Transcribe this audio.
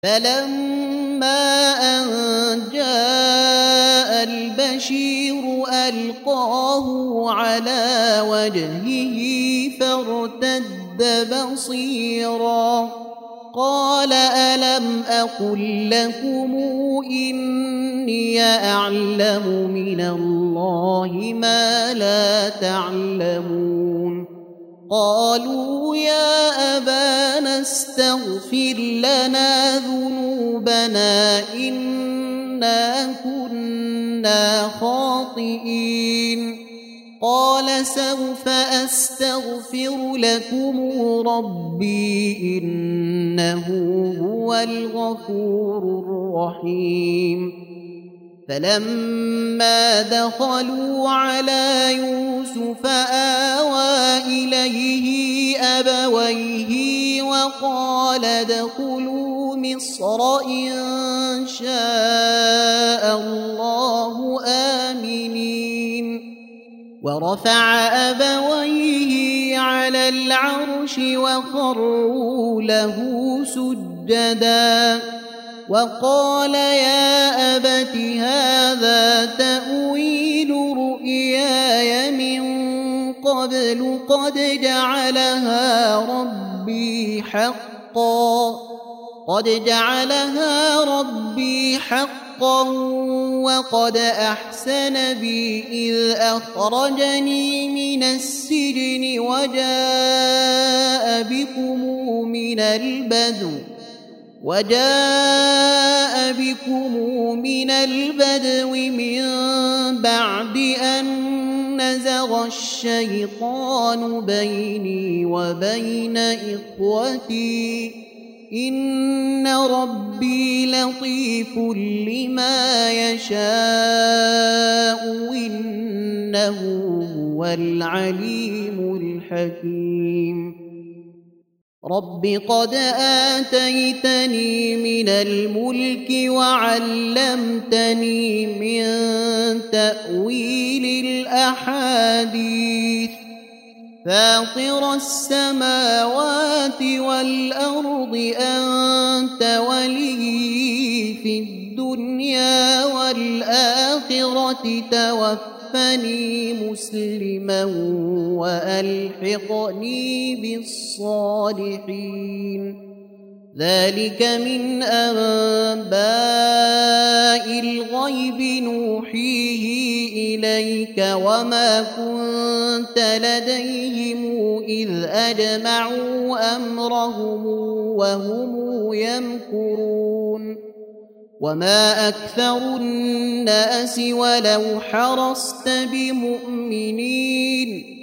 فلما أن جاء البشير ألقاه على وجهه فارتد بصيرا قال ألم أقل لكم إني أعلم من الله ما لا تعلمون قالوا يا أبانا استغفر لنا ذنوبنا إنا كنا خاطئين قال سوف أستغفر لكم ربي إنه هو الغفور الرحيم فلما دخلوا على يوسف آوى إليه أبويه وقال ادخلوا مصر إن شاء الله آمنين ورفع أبويه على العرش وخروا له سجدا وقال يا أبت هذا تأويل رؤياي من قبل قد جعلها ربي حقا وقد أحسن بي إذ أخرجني من السجن وجاء بكم من البدو من بعد أن نزغ الشيطان بيني وبين إخوتي إن ربي لطيف لما يشاء إنه هو العليم الحكيم رب قد آتيتني من الملك وعلمتني من تأويل الأحاديث فاطر السماوات والأرض أنت ولي في الدنيا والآخرة توفني مسلما وألحقني بالصالحين ذلك من أنباء الغيب نوحيه إليك وما كنت لديهم إذ أجمعوا أمرهم وهم يمكرون وما أكثر الناس ولو حرصت بمؤمنين